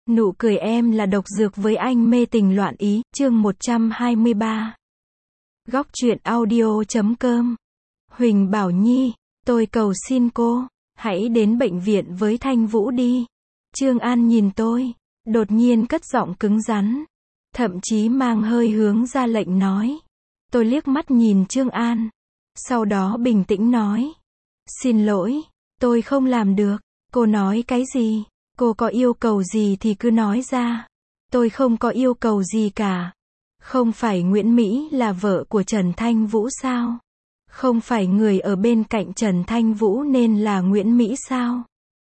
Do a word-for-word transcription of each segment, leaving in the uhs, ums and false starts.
Nụ cười em là độc dược với anh mê tình loạn ý, chương một trăm hai mươi ba. Góc truyện audio.com. Huỳnh Bảo Nhi, tôi cầu xin cô, hãy đến bệnh viện với Thanh Vũ đi. Trương An nhìn tôi, đột nhiên cất giọng cứng rắn, thậm chí mang hơi hướng ra lệnh nói. Tôi liếc mắt nhìn Trương An, sau đó bình tĩnh nói. Xin lỗi, tôi không làm được. Cô nói cái gì? Cô có yêu cầu gì thì cứ nói ra. Tôi không có yêu cầu gì cả. Không phải Nguyễn Mỹ là vợ của Trần Thanh Vũ sao? Không phải người ở bên cạnh Trần Thanh Vũ nên là Nguyễn Mỹ sao?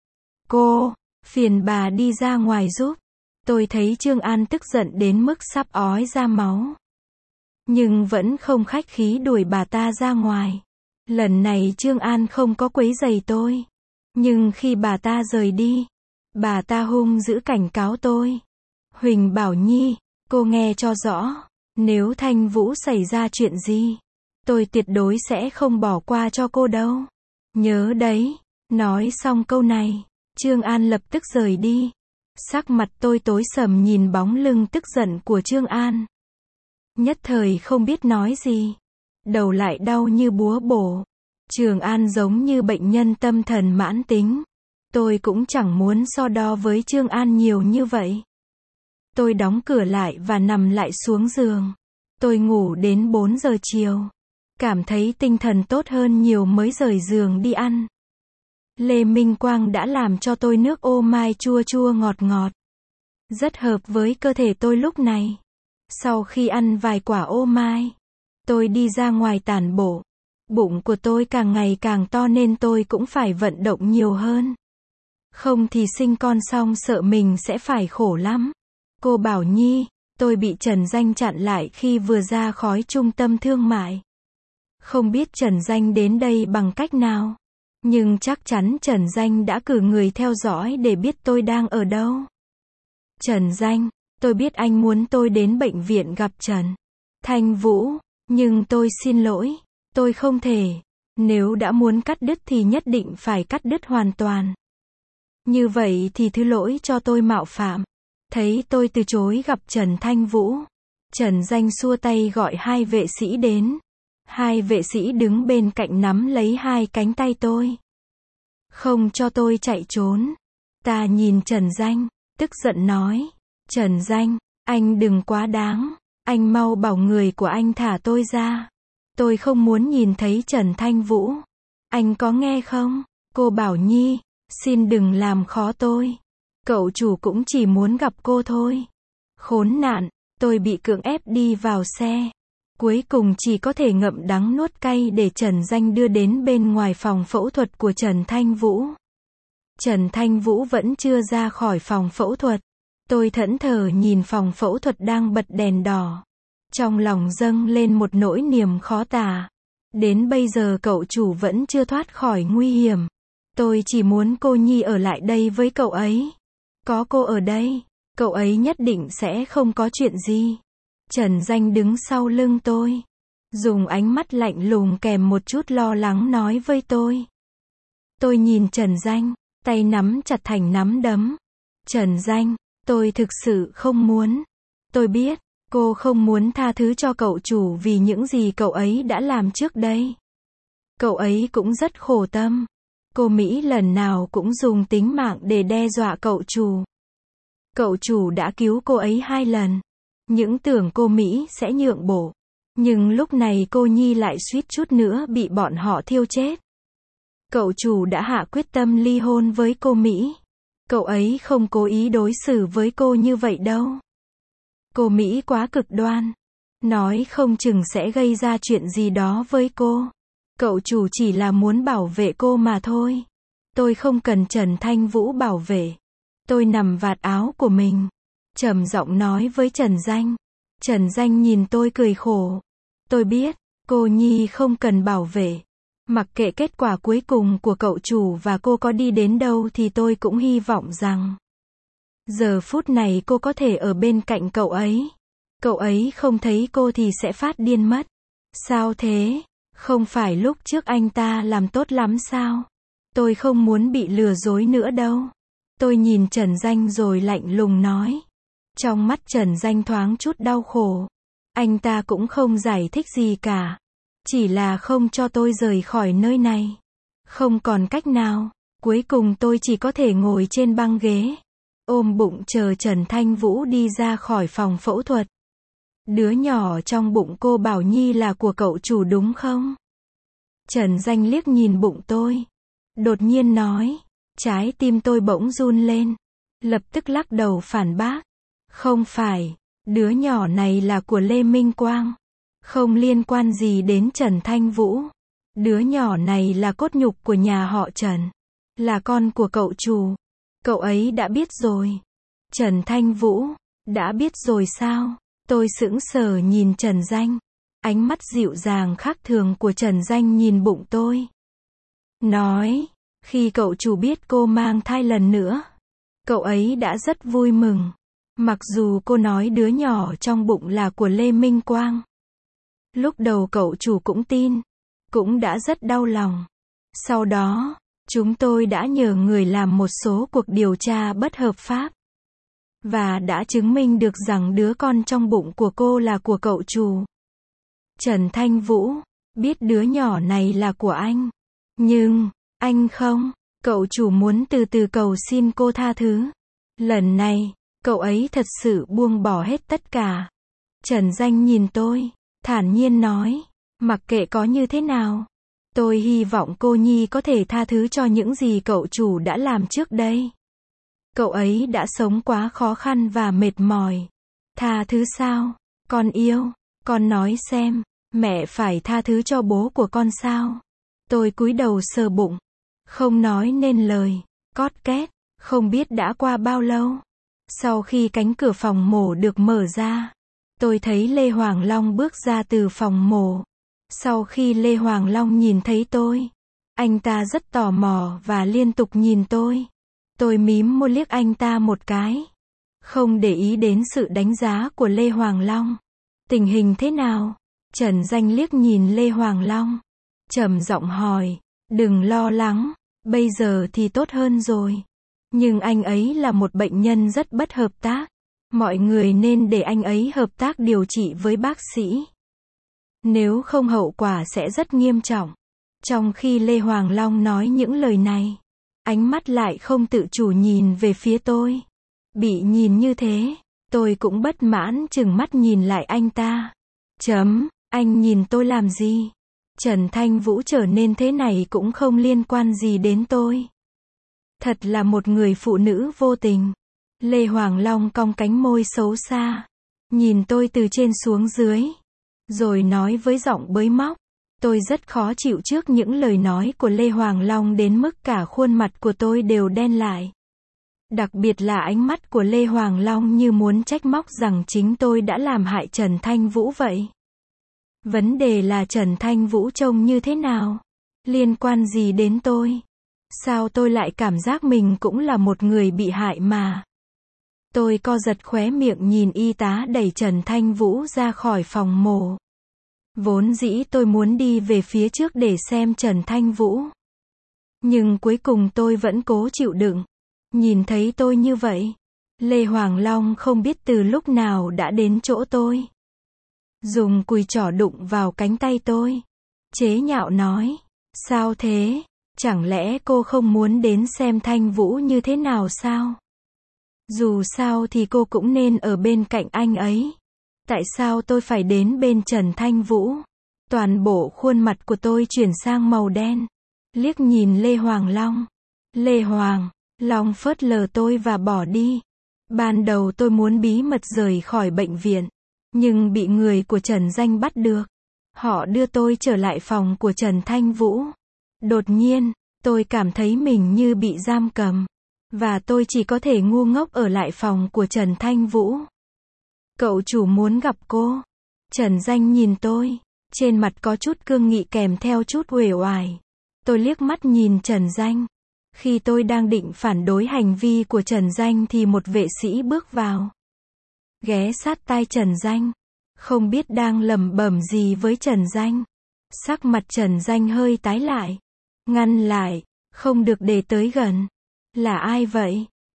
Cô, phiền bà đi ra ngoài giúp. Tôi thấy Trương An tức giận đến mức sắp ói ra máu. Nhưng vẫn không khách khí đuổi bà ta ra ngoài. Lần này Trương An không có quấy rầy tôi. Nhưng khi bà ta rời đi, bà ta hung dữ cảnh cáo tôi. Huỳnh Bảo Nhi, cô nghe cho rõ, nếu Thanh Vũ xảy ra chuyện gì, tôi tuyệt đối sẽ không bỏ qua cho cô đâu. Nhớ đấy. Nói xong câu này, Trương An lập tức rời đi. Sắc mặt tôi tối sầm nhìn bóng lưng tức giận của Trương An. Nhất thời không biết nói gì. Đầu lại đau như búa bổ. Trương An giống như bệnh nhân tâm thần mãn tính. Tôi cũng chẳng muốn so đo với Trương An nhiều như vậy. Tôi đóng cửa lại và nằm lại xuống giường. Tôi ngủ đến bốn giờ chiều. Cảm thấy tinh thần tốt hơn nhiều mới rời giường đi ăn. Lê Minh Quang đã làm cho tôi nước ô mai chua chua ngọt ngọt. Rất hợp với cơ thể tôi lúc này. Sau khi ăn vài quả ô mai, tôi đi ra ngoài tản bộ. Bụng của tôi càng ngày càng to nên tôi cũng phải vận động nhiều hơn. Không thì sinh con xong sợ mình sẽ phải khổ lắm. Cô Bảo Nhi, tôi bị Trần Danh chặn lại khi vừa ra khỏi trung tâm thương mại. Không biết Trần Danh đến đây bằng cách nào. Nhưng chắc chắn Trần Danh đã cử người theo dõi để biết tôi đang ở đâu. Trần Danh, tôi biết anh muốn tôi đến bệnh viện gặp Trần Thanh Vũ, nhưng tôi xin lỗi, tôi không thể. Nếu đã muốn cắt đứt thì nhất định phải cắt đứt hoàn toàn. Như vậy thì thứ lỗi cho tôi mạo phạm. Thấy tôi từ chối gặp Trần Thanh Vũ, Trần Danh xua tay gọi hai vệ sĩ đến. Hai vệ sĩ đứng bên cạnh nắm lấy hai cánh tay tôi, không cho tôi chạy trốn. Ta nhìn Trần Danh, tức giận nói. Trần Danh, anh đừng quá đáng. Anh mau bảo người của anh thả tôi ra. Tôi không muốn nhìn thấy Trần Thanh Vũ. Anh có nghe không? Cô Bảo Nhi, xin đừng làm khó tôi. Cậu chủ cũng chỉ muốn gặp cô thôi. Khốn nạn, tôi bị cưỡng ép đi vào xe. Cuối cùng chỉ có thể ngậm đắng nuốt cay để Trần Danh đưa đến bên ngoài phòng phẫu thuật của Trần Thanh Vũ. Trần Thanh Vũ vẫn chưa ra khỏi phòng phẫu thuật. Tôi thẫn thờ nhìn phòng phẫu thuật đang bật đèn đỏ. Trong lòng dâng lên một nỗi niềm khó tả. Đến bây giờ cậu chủ vẫn chưa thoát khỏi nguy hiểm. Tôi chỉ muốn cô Nhi ở lại đây với cậu ấy. Có cô ở đây, cậu ấy nhất định sẽ không có chuyện gì. Trần Danh đứng sau lưng tôi, dùng ánh mắt lạnh lùng kèm một chút lo lắng nói với tôi. Tôi nhìn Trần Danh, tay nắm chặt thành nắm đấm. Trần Danh, tôi thực sự không muốn. Tôi biết, cô không muốn tha thứ cho cậu chủ vì những gì cậu ấy đã làm trước đây. Cậu ấy cũng rất khổ tâm. Cô Mỹ lần nào cũng dùng tính mạng để đe dọa cậu chủ. Cậu chủ đã cứu cô ấy hai lần. Những tưởng cô Mỹ sẽ nhượng bộ. Nhưng lúc này cô Nhi lại suýt chút nữa bị bọn họ thiêu chết. Cậu chủ đã hạ quyết tâm ly hôn với cô Mỹ. Cậu ấy không cố ý đối xử với cô như vậy đâu. Cô Mỹ quá cực đoan. Nói không chừng sẽ gây ra chuyện gì đó với cô. Cậu chủ chỉ là muốn bảo vệ cô mà thôi. Tôi không cần Trần Thanh Vũ bảo vệ. Tôi nằm vạt áo của mình, trầm giọng nói với Trần Danh. Trần Danh nhìn tôi cười khổ. Tôi biết, cô Nhi không cần bảo vệ. Mặc kệ kết quả cuối cùng của cậu chủ và cô có đi đến đâu thì tôi cũng hy vọng rằng giờ phút này cô có thể ở bên cạnh cậu ấy. Cậu ấy không thấy cô thì sẽ phát điên mất. Sao thế? Không phải lúc trước anh ta làm tốt lắm sao? Tôi không muốn bị lừa dối nữa đâu. Tôi nhìn Trần Danh rồi lạnh lùng nói. Trong mắt Trần Danh thoáng chút đau khổ. Anh ta cũng không giải thích gì cả. Chỉ là không cho tôi rời khỏi nơi này. Không còn cách nào. Cuối cùng tôi chỉ có thể ngồi trên băng ghế. Ôm bụng chờ Trần Thanh Vũ đi ra khỏi phòng phẫu thuật. Đứa nhỏ trong bụng cô Bảo Nhi là của cậu chủ đúng không? Trần Danh liếc nhìn bụng tôi. Đột nhiên nói. Trái tim tôi bỗng run lên. Lập tức lắc đầu phản bác. Không phải. Đứa nhỏ này là của Lê Minh Quang. Không liên quan gì đến Trần Thanh Vũ. Đứa nhỏ này là cốt nhục của nhà họ Trần. Là con của cậu chủ. Cậu ấy đã biết rồi. Trần Thanh Vũ. Đã biết rồi sao? Tôi sững sờ nhìn Trần Danh. Ánh mắt dịu dàng khác thường của Trần Danh nhìn bụng tôi. Nói. Khi cậu chủ biết cô mang thai lần nữa. Cậu ấy đã rất vui mừng. Mặc dù cô nói đứa nhỏ trong bụng là của Lê Minh Quang. Lúc đầu cậu chủ cũng tin. Cũng đã rất đau lòng. Sau đó, chúng tôi đã nhờ người làm một số cuộc điều tra bất hợp pháp. Và đã chứng minh được rằng đứa con trong bụng của cô là của cậu chủ. Trần Thanh Vũ, biết đứa nhỏ này là của anh. Nhưng, anh không, cậu chủ muốn từ từ cầu xin cô tha thứ. Lần này, cậu ấy thật sự buông bỏ hết tất cả. Trần Danh nhìn tôi, thản nhiên nói, mặc kệ có như thế nào. Tôi hy vọng cô Nhi có thể tha thứ cho những gì cậu chủ đã làm trước đây. Cậu ấy đã sống quá khó khăn và mệt mỏi. Tha thứ sao? Con yêu, con nói xem, mẹ phải tha thứ cho bố của con sao? Tôi cúi đầu sờ bụng, không nói nên lời. Cót két, không biết đã qua bao lâu. Sau khi cánh cửa phòng mổ được mở ra, tôi thấy Lê Hoàng Long bước ra từ phòng mổ. Sau khi Lê Hoàng Long nhìn thấy tôi, anh ta rất tò mò và liên tục nhìn tôi. Tôi mím môi liếc anh ta một cái. Không để ý đến sự đánh giá của Lê Hoàng Long. Tình hình thế nào? Trần Danh liếc nhìn Lê Hoàng Long. Trầm giọng hỏi, đừng lo lắng, bây giờ thì tốt hơn rồi. Nhưng anh ấy là một bệnh nhân rất bất hợp tác. Mọi người nên để anh ấy hợp tác điều trị với bác sĩ. Nếu không hậu quả sẽ rất nghiêm trọng. Trong khi Lê Hoàng Long nói những lời này, ánh mắt lại không tự chủ nhìn về phía tôi. Bị nhìn như thế, tôi cũng bất mãn chừng mắt nhìn lại anh ta. Chấm, anh nhìn tôi làm gì? Trần Thanh Vũ trở nên thế này cũng không liên quan gì đến tôi. Thật là một người phụ nữ vô tình. Lê Hoàng Long cong cánh môi xấu xa, nhìn tôi từ trên xuống dưới, rồi nói với giọng bới móc. Tôi rất khó chịu trước những lời nói của Lê Hoàng Long đến mức cả khuôn mặt của tôi đều đen lại. Đặc biệt là ánh mắt của Lê Hoàng Long như muốn trách móc rằng chính tôi đã làm hại Trần Thanh Vũ vậy. Vấn đề là Trần Thanh Vũ trông như thế nào? Liên quan gì đến tôi? Sao tôi lại cảm giác mình cũng là một người bị hại mà? Tôi co giật khóe miệng nhìn y tá đẩy Trần Thanh Vũ ra khỏi phòng mổ. Vốn dĩ tôi muốn đi về phía trước để xem Trần Thanh Vũ. Nhưng cuối cùng tôi vẫn cố chịu đựng. Nhìn thấy tôi như vậy, Lê Hoàng Long không biết từ lúc nào đã đến chỗ tôi. Dùng cùi trỏ đụng vào cánh tay tôi. Chế nhạo nói, sao thế? Chẳng lẽ cô không muốn đến xem Thanh Vũ như thế nào sao? Dù sao thì cô cũng nên ở bên cạnh anh ấy. Tại sao tôi phải đến bên Trần Thanh Vũ? Toàn bộ khuôn mặt của tôi chuyển sang màu đen. Liếc nhìn Lê Hoàng Long. Lê Hoàng Long phớt lờ tôi và bỏ đi. Ban đầu tôi muốn bí mật rời khỏi bệnh viện, nhưng bị người của Trần Danh bắt được. Họ đưa tôi trở lại phòng của Trần Thanh Vũ. Đột nhiên, tôi cảm thấy mình như bị giam cầm. Và tôi chỉ có thể ngu ngốc ở lại phòng của Trần Thanh Vũ. Cậu chủ muốn gặp cô. Trần Danh nhìn tôi. Trên mặt có chút cương nghị kèm theo chút uể oải. Tôi liếc mắt nhìn Trần Danh. Khi tôi đang định phản đối hành vi của Trần Danh thì một vệ sĩ bước vào. Ghé sát tai Trần Danh. Không biết đang lẩm bẩm gì với Trần Danh. Sắc mặt Trần Danh hơi tái lại. Ngăn lại. Không được để tới gần. Là ai vậy?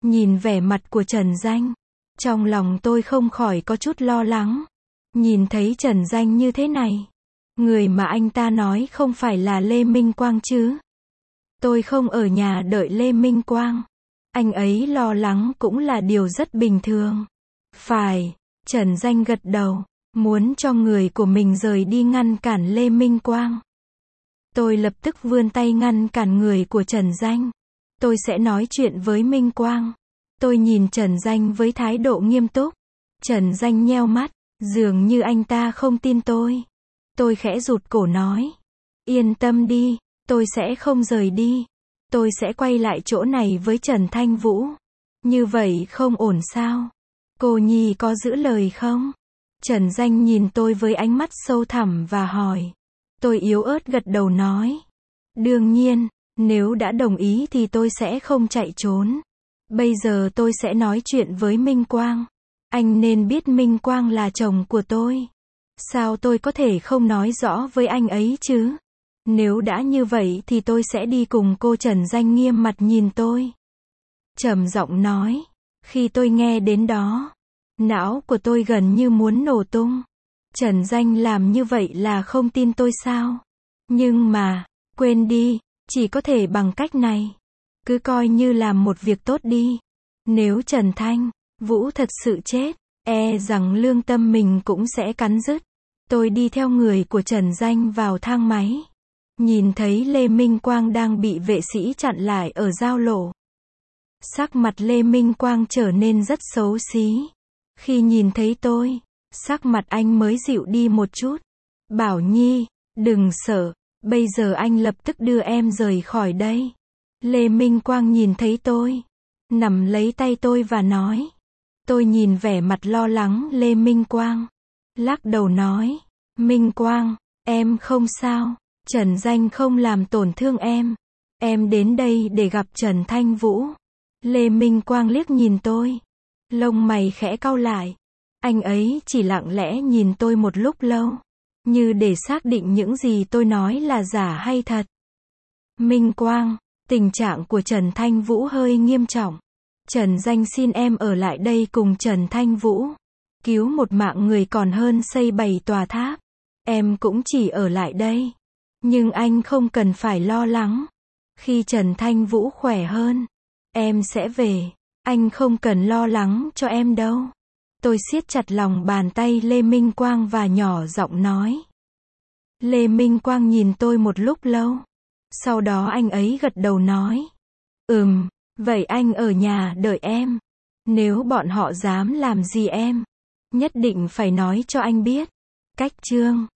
Nhìn vẻ mặt của Trần Danh, trong lòng tôi không khỏi có chút lo lắng. Nhìn thấy Trần Danh như thế này, người mà anh ta nói không phải là Lê Minh Quang chứ? Tôi không ở nhà đợi Lê Minh Quang. Anh ấy lo lắng cũng là điều rất bình thường. Phải, Trần Danh gật đầu, muốn cho người của mình rời đi ngăn cản Lê Minh Quang. Tôi lập tức vươn tay ngăn cản người của Trần Danh. Tôi sẽ nói chuyện với Minh Quang. Tôi nhìn Trần Danh với thái độ nghiêm túc. Trần Danh nheo mắt, dường như anh ta không tin tôi. Tôi khẽ rụt cổ nói, yên tâm đi, tôi sẽ không rời đi. Tôi sẽ quay lại chỗ này với Trần Thanh Vũ. Như vậy không ổn sao? Cô Nhi có giữ lời không? Trần Danh nhìn tôi với ánh mắt sâu thẳm và hỏi. Tôi yếu ớt gật đầu nói. Đương nhiên, nếu đã đồng ý thì tôi sẽ không chạy trốn. Bây giờ tôi sẽ nói chuyện với Minh Quang. Anh nên biết Minh Quang là chồng của tôi. Sao tôi có thể không nói rõ với anh ấy chứ? Nếu đã như vậy thì tôi sẽ đi cùng cô. Trần Danh nghiêm mặt nhìn tôi, trầm giọng nói. Khi tôi nghe đến đó, não của tôi gần như muốn nổ tung. Trần Danh làm như vậy là không tin tôi sao? Nhưng mà, quên đi, chỉ có thể bằng cách này. Cứ coi như làm một việc tốt đi. Nếu Trần Thanh Vũ thật sự chết, e rằng lương tâm mình cũng sẽ cắn rứt. Tôi đi theo người của Trần Danh vào thang máy. Nhìn thấy Lê Minh Quang đang bị vệ sĩ chặn lại ở giao lộ. Sắc mặt Lê Minh Quang trở nên rất xấu xí. Khi nhìn thấy tôi, sắc mặt anh mới dịu đi một chút. Bảo Nhi, đừng sợ, bây giờ anh lập tức đưa em rời khỏi đây. Lê Minh Quang nhìn thấy tôi, nắm lấy tay tôi và nói. Tôi nhìn vẻ mặt lo lắng Lê Minh Quang, lắc đầu nói. Minh Quang, em không sao. Trần Danh không làm tổn thương em. Em đến đây để gặp Trần Thanh Vũ. Lê Minh Quang liếc nhìn tôi. Lông mày khẽ cau lại. Anh ấy chỉ lặng lẽ nhìn tôi một lúc lâu, như để xác định những gì tôi nói là giả hay thật. Minh Quang, tình trạng của Trần Thanh Vũ hơi nghiêm trọng. Trần Danh xin em ở lại đây cùng Trần Thanh Vũ. Cứu một mạng người còn hơn xây bảy tòa tháp. Em cũng chỉ ở lại đây. Nhưng anh không cần phải lo lắng. Khi Trần Thanh Vũ khỏe hơn, em sẽ về. Anh không cần lo lắng cho em đâu. Tôi siết chặt lòng bàn tay Lê Minh Quang và nhỏ giọng nói. Lê Minh Quang nhìn tôi một lúc lâu. Sau đó anh ấy gật đầu nói. Ừm, vậy anh ở nhà đợi em. Nếu bọn họ dám làm gì em, nhất định phải nói cho anh biết. Cách chương